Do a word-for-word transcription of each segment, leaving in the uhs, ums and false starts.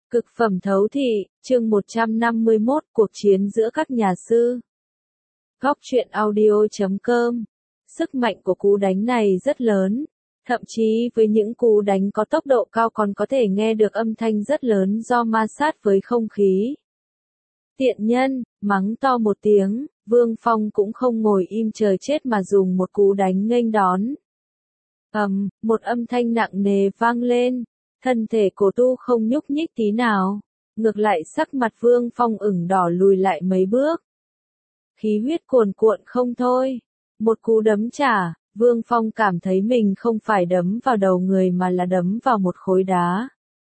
Cực phẩm thấu thị, chương một trăm năm mươi mốt, cuộc chiến giữa các nhà sư. Góc truyện audio chấm com. Sức mạnh của cú đánh này rất lớn, thậm chí với những cú đánh có tốc độ cao còn có thể nghe được âm thanh rất lớn do ma sát với không khí. Tiện nhân, mắng to một tiếng, Vương Phong cũng không ngồi im chờ chết mà dùng một cú đánh nghênh đón. Ầm, một âm thanh nặng nề vang lên. Thân thể cổ tu không nhúc nhích tí nào, ngược lại sắc mặt Vương Phong ửng đỏ lùi lại mấy bước. Khí huyết cuồn cuộn không thôi. Một cú đấm trả, Vương Phong cảm thấy mình không phải đấm vào đầu người mà là đấm vào một khối đá.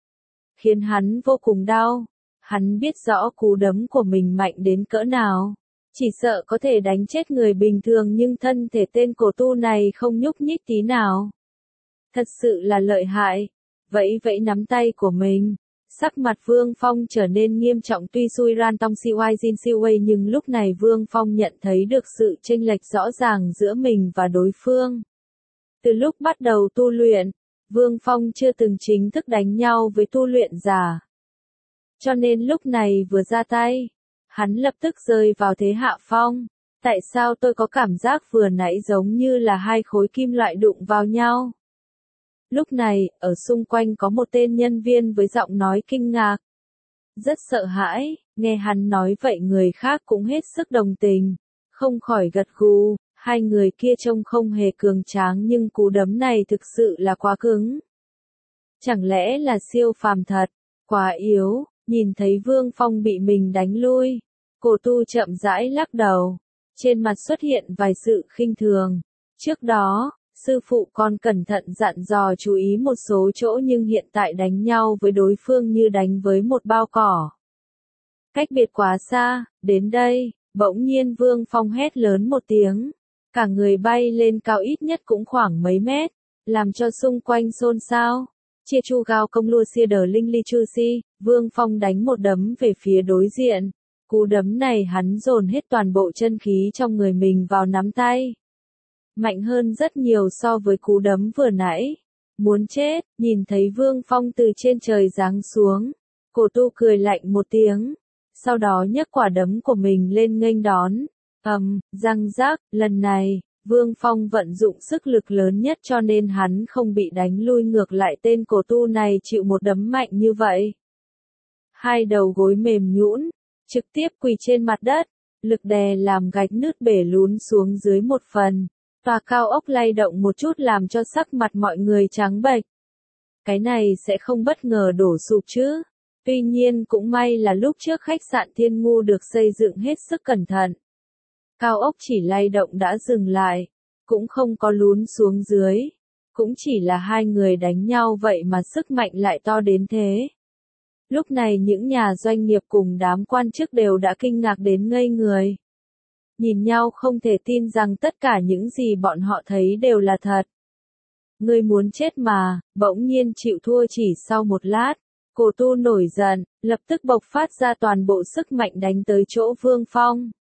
Khiến hắn vô cùng đau. Hắn biết rõ cú đấm của mình mạnh đến cỡ nào. Chỉ sợ có thể đánh chết người bình thường nhưng thân thể tên cổ tu này không nhúc nhích tí nào. Thật sự là lợi hại. Vẫy vẫy nắm tay của mình, sắc mặt Vương Phong trở nên nghiêm trọng tuy xui ran tong si oai jin si wei nhưng lúc này Vương Phong nhận thấy được sự chênh lệch rõ ràng giữa mình và đối phương. Từ lúc bắt đầu tu luyện, Vương Phong chưa từng chính thức đánh nhau với tu luyện giả. Cho nên lúc này vừa ra tay, hắn lập tức rơi vào thế hạ phong. Tại sao tôi có cảm giác vừa nãy giống như là hai khối kim loại đụng vào nhau? Lúc này, ở xung quanh có một tên nhân viên với giọng nói kinh ngạc. Rất sợ hãi, nghe hắn nói vậy người khác cũng hết sức đồng tình. Không khỏi gật gù, hai người kia trông không hề cường tráng nhưng cú đấm này thực sự là quá cứng. Chẳng lẽ là siêu phàm thật, quá yếu, nhìn thấy Vương Phong bị mình đánh lui. Cổ tu chậm rãi lắc đầu, trên mặt xuất hiện vài sự khinh thường. Trước đó, sư phụ còn cẩn thận dặn dò chú ý một số chỗ nhưng hiện tại đánh nhau với đối phương như đánh với một bao cỏ. Cách biệt quá xa, đến đây, bỗng nhiên Vương Phong hét lớn một tiếng. Cả người bay lên cao ít nhất cũng khoảng mấy mét, làm cho xung quanh xôn xao. Chia chu gao công lua xia đờ linh ly chu si, Vương Phong đánh một đấm về phía đối diện. Cú đấm này hắn dồn hết toàn bộ chân khí trong người mình vào nắm tay. Mạnh hơn rất nhiều so với cú đấm vừa nãy. Muốn chết, nhìn thấy Vương Phong từ trên trời giáng xuống. Cổ tu cười lạnh một tiếng. Sau đó nhấc quả đấm của mình lên nghênh đón. Ầm, um, răng rác, lần này, Vương Phong vận dụng sức lực lớn nhất cho nên hắn không bị đánh lui ngược lại tên cổ tu này chịu một đấm mạnh như vậy. Hai đầu gối mềm nhũn, trực tiếp quỳ trên mặt đất. Lực đè làm gạch nứt bể lún xuống dưới một phần. Tòa cao ốc lay động một chút làm cho sắc mặt mọi người trắng bệch. Cái này sẽ không bất ngờ đổ sụp chứ. Tuy nhiên cũng may là lúc trước khách sạn Thiên Ngu được xây dựng hết sức cẩn thận. Cao ốc chỉ lay động đã dừng lại, cũng không có lún xuống dưới. Cũng chỉ là hai người đánh nhau vậy mà sức mạnh lại to đến thế. Lúc này những nhà doanh nghiệp cùng đám quan chức đều đã kinh ngạc đến ngây người. Nhìn nhau không thể tin rằng tất cả những gì bọn họ thấy đều là thật. Ngươi muốn chết mà, bỗng nhiên chịu thua chỉ sau một lát. Cổ tu nổi giận, lập tức bộc phát ra toàn bộ sức mạnh đánh tới chỗ Vương Phong.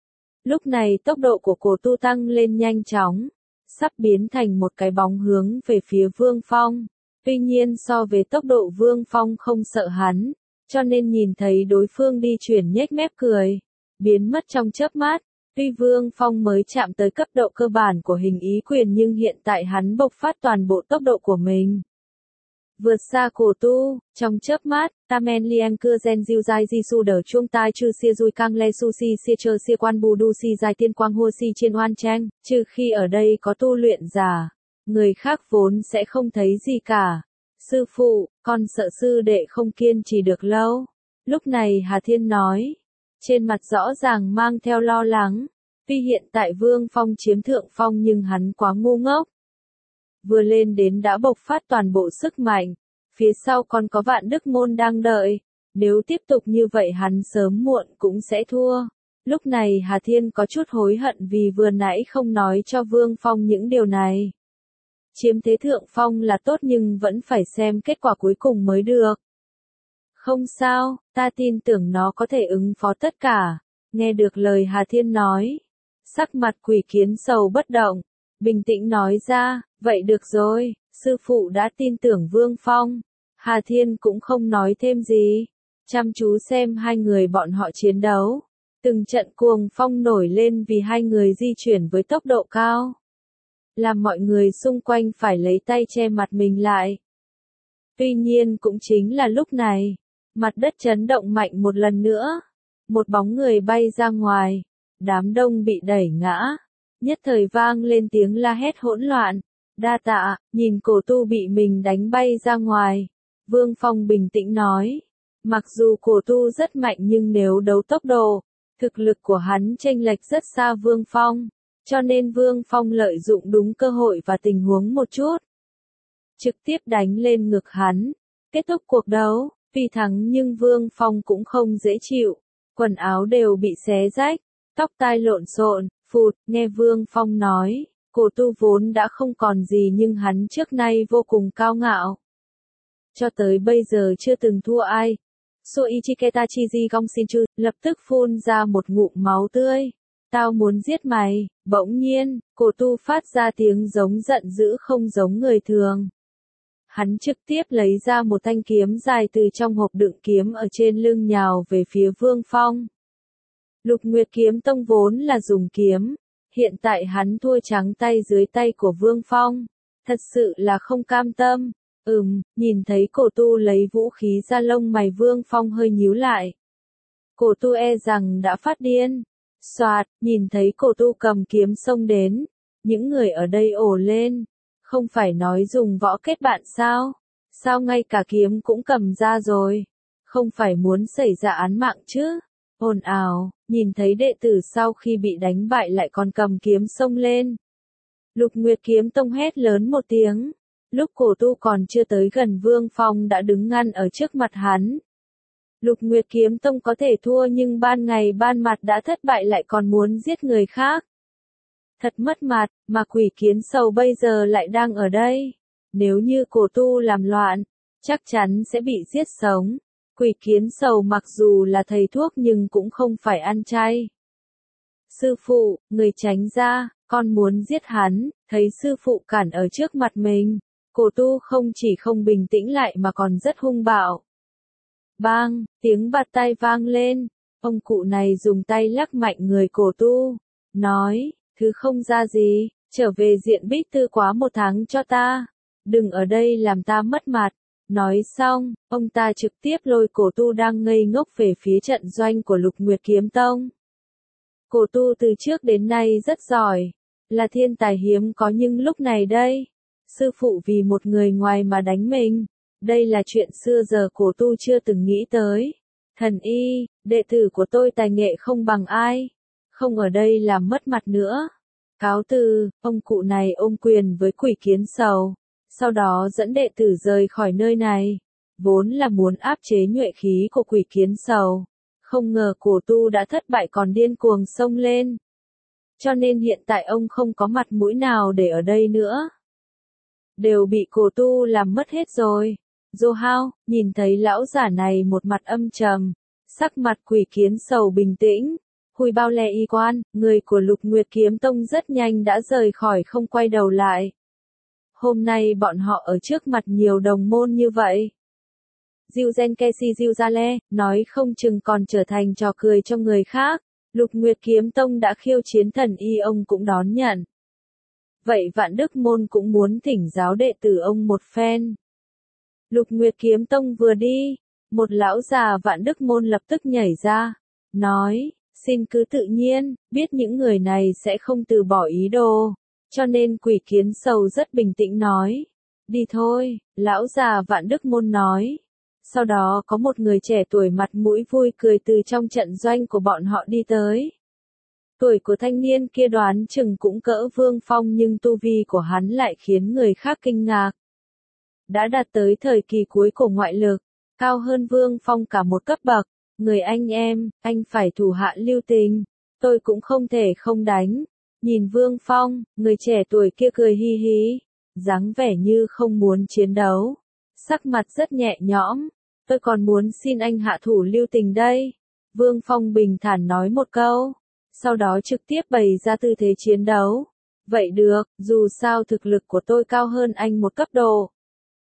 Lúc này tốc độ của cổ tu tăng lên nhanh chóng, sắp biến thành một cái bóng hướng về phía Vương Phong. Tuy nhiên so với tốc độ Vương Phong không sợ hắn, cho nên nhìn thấy đối phương đi chuyển nhếch mép cười, biến mất trong chớp mắt. Tuy Vương Phong mới chạm tới cấp độ cơ bản của hình ý quyền nhưng hiện tại hắn bộc phát toàn bộ tốc độ của mình. Vượt xa cổ tu, trong chớp mắt, Tamen Liang Cưa Gen Diu Dai Di Su Đờ Chuông Tai Chư Xia Dui Cang Le Su Si Xia Chơ Xia Quan Bù Du Si Dài Tiên Quang Hua Si trên oan tranh, trừ khi ở đây có tu luyện giả, người khác vốn sẽ không thấy gì cả. Sư phụ, con sợ sư đệ không kiên trì được lâu. Lúc này Hà Thiên nói. Trên mặt rõ ràng mang theo lo lắng. Tuy hiện tại Vương Phong chiếm thượng phong nhưng hắn quá ngu ngốc. Vừa lên đến đã bộc phát toàn bộ sức mạnh. Phía sau còn có Vạn Đức Môn đang đợi. Nếu tiếp tục như vậy hắn sớm muộn cũng sẽ thua. Lúc này Hà Thiên có chút hối hận vì vừa nãy không nói cho Vương Phong những điều này. Chiếm thế thượng phong là tốt nhưng vẫn phải xem kết quả cuối cùng mới được. Không sao, ta tin tưởng nó có thể ứng phó tất cả. Nghe được lời Hà Thiên nói. Sắc mặt Quỷ Kiến Sầu bất động. Bình tĩnh nói ra, vậy được rồi, sư phụ đã tin tưởng Vương Phong. Hà Thiên cũng không nói thêm gì, chăm chú xem hai người bọn họ chiến đấu. Từng trận cuồng phong nổi lên vì hai người di chuyển với tốc độ cao, làm mọi người xung quanh phải lấy tay che mặt mình lại. Tuy nhiên cũng chính là lúc này, mặt đất chấn động mạnh một lần nữa, một bóng người bay ra ngoài, đám đông bị đẩy ngã, nhất thời vang lên tiếng la hét hỗn loạn. Đa tạ, nhìn cổ tu bị mình đánh bay ra ngoài, Vương Phong bình tĩnh nói, mặc dù cổ tu rất mạnh nhưng nếu đấu tốc độ, thực lực của hắn chênh lệch rất xa Vương Phong, cho nên Vương Phong lợi dụng đúng cơ hội và tình huống một chút, trực tiếp đánh lên ngực hắn, kết thúc cuộc đấu. Tuy thắng nhưng Vương Phong cũng không dễ chịu, quần áo đều bị xé rách, tóc tai lộn xộn, phụt, nghe Vương Phong nói, cổ tu vốn đã không còn gì nhưng hắn trước nay vô cùng cao ngạo. Cho tới bây giờ chưa từng thua ai. Soichiketa Chiji Gongshinchu lập tức phun ra một ngụm máu tươi. Tao muốn giết mày, bỗng nhiên, cổ tu phát ra tiếng giống giận dữ không giống người thường. Hắn trực tiếp lấy ra một thanh kiếm dài từ trong hộp đựng kiếm ở trên lưng nhào về phía Vương Phong. Lục Nguyệt Kiếm Tông vốn là dùng kiếm, hiện tại hắn thua trắng tay dưới tay của Vương Phong, thật sự là không cam tâm. Ừm, nhìn thấy cổ tu lấy vũ khí ra lông mày Vương Phong hơi nhíu lại. Cổ tu e rằng đã phát điên. Soạt, nhìn thấy cổ tu cầm kiếm xông đến, những người ở đây ồ lên. Không phải nói dùng võ kết bạn sao? Sao ngay cả kiếm cũng cầm ra rồi? Không phải muốn xảy ra án mạng chứ? Ồn ào, nhìn thấy đệ tử sau khi bị đánh bại lại còn cầm kiếm xông lên. Lục Nguyệt Kiếm Tông hét lớn một tiếng. Lúc cổ tu còn chưa tới gần Vương Phong đã đứng ngăn ở trước mặt hắn. Lục Nguyệt Kiếm Tông có thể thua nhưng ban ngày ban mặt đã thất bại lại còn muốn giết người khác. Thật mất mặt, mà Quỷ Kiến Sầu bây giờ lại đang ở đây. Nếu như cổ tu làm loạn, chắc chắn sẽ bị giết sống. Quỷ Kiến Sầu mặc dù là thầy thuốc nhưng cũng không phải ăn chay. Sư phụ, người tránh ra, con muốn giết hắn, thấy sư phụ cản ở trước mặt mình. Cổ tu không chỉ không bình tĩnh lại mà còn rất hung bạo. Bang, tiếng bạt tay vang lên, ông cụ này dùng tay lắc mạnh người cổ tu, nói, thứ không ra gì, trở về diện Bích Tư quá một tháng cho ta, đừng ở đây làm ta mất mặt. Nói xong, ông ta trực tiếp lôi cổ tu đang ngây ngốc về phía trận doanh của Lục Nguyệt Kiếm Tông. Cổ tu từ trước đến nay rất giỏi, là thiên tài hiếm có nhưng lúc này đây, sư phụ vì một người ngoài mà đánh mình. Đây là chuyện xưa giờ cổ tu chưa từng nghĩ tới. Thần y, đệ tử của tôi tài nghệ không bằng ai. Không ở đây làm mất mặt nữa. Cáo từ, ông cụ này ôm quyền với Quỷ Kiến Sầu. Sau đó dẫn đệ tử rời khỏi nơi này. Vốn là muốn áp chế nhuệ khí của Quỷ Kiến Sầu. Không ngờ cổ tu đã thất bại còn điên cuồng xông lên. Cho nên hiện tại ông không có mặt mũi nào để ở đây nữa. Đều bị cổ tu làm mất hết rồi. Dô Hao, nhìn thấy lão giả này một mặt âm trầm, sắc mặt Quỷ Kiến Sầu bình tĩnh, Hùi Bao Lè Y Quan, người của Lục Nguyệt Kiếm Tông rất nhanh đã rời khỏi không quay đầu lại. Hôm nay bọn họ ở trước mặt nhiều đồng môn như vậy. Diêu Gen Kesi Diêu Gia Le, nói không chừng còn trở thành trò cười cho người khác, Lục Nguyệt Kiếm Tông đã khiêu chiến thần y ông cũng đón nhận. Vậy Vạn Đức Môn cũng muốn thỉnh giáo đệ tử ông một phen. Lục Nguyệt Kiếm Tông vừa đi, một lão già Vạn Đức Môn lập tức nhảy ra, nói, xin cứ tự nhiên, biết những người này sẽ không từ bỏ ý đồ, cho nên Quỷ Kiến Sầu rất bình tĩnh nói, đi thôi, lão già Vạn Đức Môn nói. Sau đó có một người trẻ tuổi mặt mũi vui cười từ trong trận doanh của bọn họ đi tới. Tuổi của thanh niên kia đoán chừng cũng cỡ Vương Phong nhưng tu vi của hắn lại khiến người khác kinh ngạc. Đã đạt tới thời kỳ cuối của ngoại lực, cao hơn Vương Phong cả một cấp bậc. Người anh em, anh phải thủ hạ lưu tình, tôi cũng không thể không đánh. Nhìn Vương Phong, người trẻ tuổi kia cười hi hí, dáng vẻ như không muốn chiến đấu, sắc mặt rất nhẹ nhõm. Tôi còn muốn xin anh hạ thủ lưu tình đây. Vương Phong bình thản nói một câu, sau đó trực tiếp bày ra tư thế chiến đấu. Vậy được, dù sao thực lực của tôi cao hơn anh một cấp độ.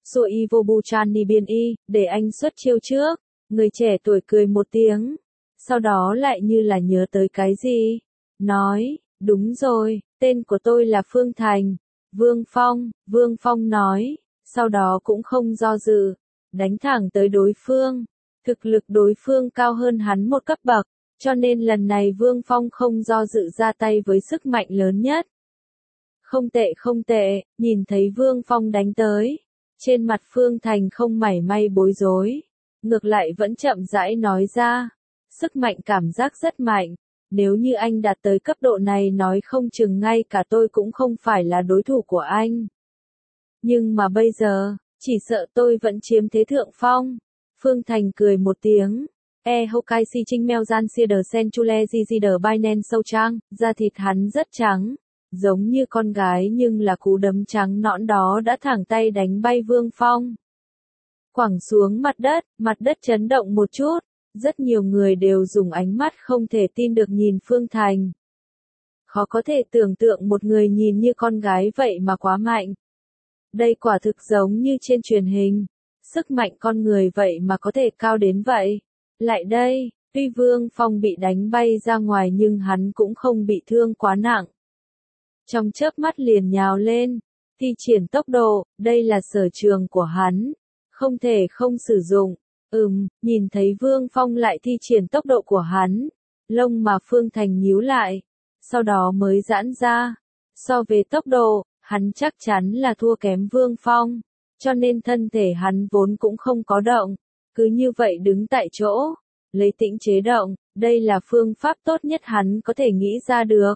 Rồi y vô bu chan ni biên y, để anh xuất chiêu trước. Người trẻ tuổi cười một tiếng. Sau đó lại như là nhớ tới cái gì. Nói, đúng rồi, tên của tôi là Phương Thành. Vương Phong, Vương Phong nói. Sau đó cũng không do dự. Đánh thẳng tới đối phương. Thực lực đối phương cao hơn hắn một cấp bậc. Cho nên lần này Vương Phong không do dự ra tay với sức mạnh lớn nhất. Không tệ không tệ, nhìn thấy Vương Phong đánh tới. Trên mặt Phương Thành không mảy may bối rối. Ngược lại vẫn chậm rãi nói ra. Sức mạnh cảm giác rất mạnh. Nếu như anh đạt tới cấp độ này nói không chừng ngay cả tôi cũng không phải là đối thủ của anh. Nhưng mà bây giờ, chỉ sợ tôi vẫn chiếm thế thượng phong. Phương Thành cười một tiếng. E Hokai si trinh meo gian sia đờ sen chule di di đờ bai nen sâu trang, da thịt hắn rất trắng. Giống như con gái nhưng là cú đấm trắng nõn đó đã thẳng tay đánh bay Vương Phong. Quẳng xuống mặt đất, mặt đất chấn động một chút. Rất nhiều người đều dùng ánh mắt không thể tin được nhìn Phương Thành. Khó có thể tưởng tượng một người nhìn như con gái vậy mà quá mạnh. Đây quả thực giống như trên truyền hình. Sức mạnh con người vậy mà có thể cao đến vậy. Lại đây, tuy Vương Phong bị đánh bay ra ngoài nhưng hắn cũng không bị thương quá nặng. Trong chớp mắt liền nhào lên, thi triển tốc độ, đây là sở trường của hắn. Không thể không sử dụng. Ừm, nhìn thấy Vương Phong lại thi triển tốc độ của hắn. Lông mà Phương Thành nhíu lại. Sau đó mới giãn ra. So về tốc độ, hắn chắc chắn là thua kém Vương Phong. Cho nên thân thể hắn vốn cũng không có động. Cứ như vậy đứng tại chỗ. Lấy tĩnh chế động. Đây là phương pháp tốt nhất hắn có thể nghĩ ra được.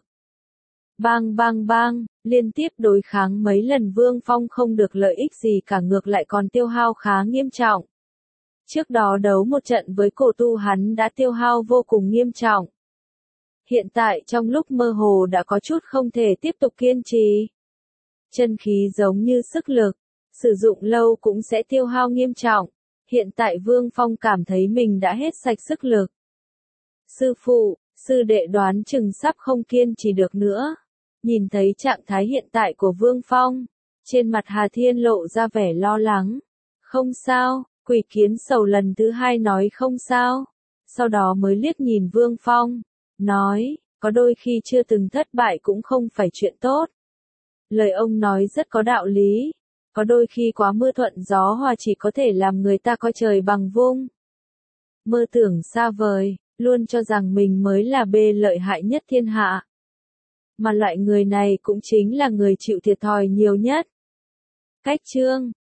Bang bang bang, liên tiếp đối kháng mấy lần Vương Phong không được lợi ích gì cả ngược lại còn tiêu hao khá nghiêm trọng. Trước đó đấu một trận với cổ tu hắn đã tiêu hao vô cùng nghiêm trọng. Hiện tại trong lúc mơ hồ đã có chút không thể tiếp tục kiên trì. Chân khí giống như sức lực, sử dụng lâu cũng sẽ tiêu hao nghiêm trọng. Hiện tại Vương Phong cảm thấy mình đã hết sạch sức lực. Sư phụ, sư đệ đoán chừng sắp không kiên trì được nữa. Nhìn thấy trạng thái hiện tại của Vương Phong, trên mặt Hà Thiên lộ ra vẻ lo lắng. Không sao, Quỷ Kiến Sầu lần thứ hai nói không sao. Sau đó mới liếc nhìn Vương Phong, nói, có đôi khi chưa từng thất bại cũng không phải chuyện tốt. Lời ông nói rất có đạo lý. Có đôi khi quá mưa thuận gió hòa chỉ có thể làm người ta coi trời bằng vung. Mơ tưởng xa vời, luôn cho rằng mình mới là bê lợi hại nhất thiên hạ. Mà loại người này cũng chính là người chịu thiệt thòi nhiều nhất. Cách chương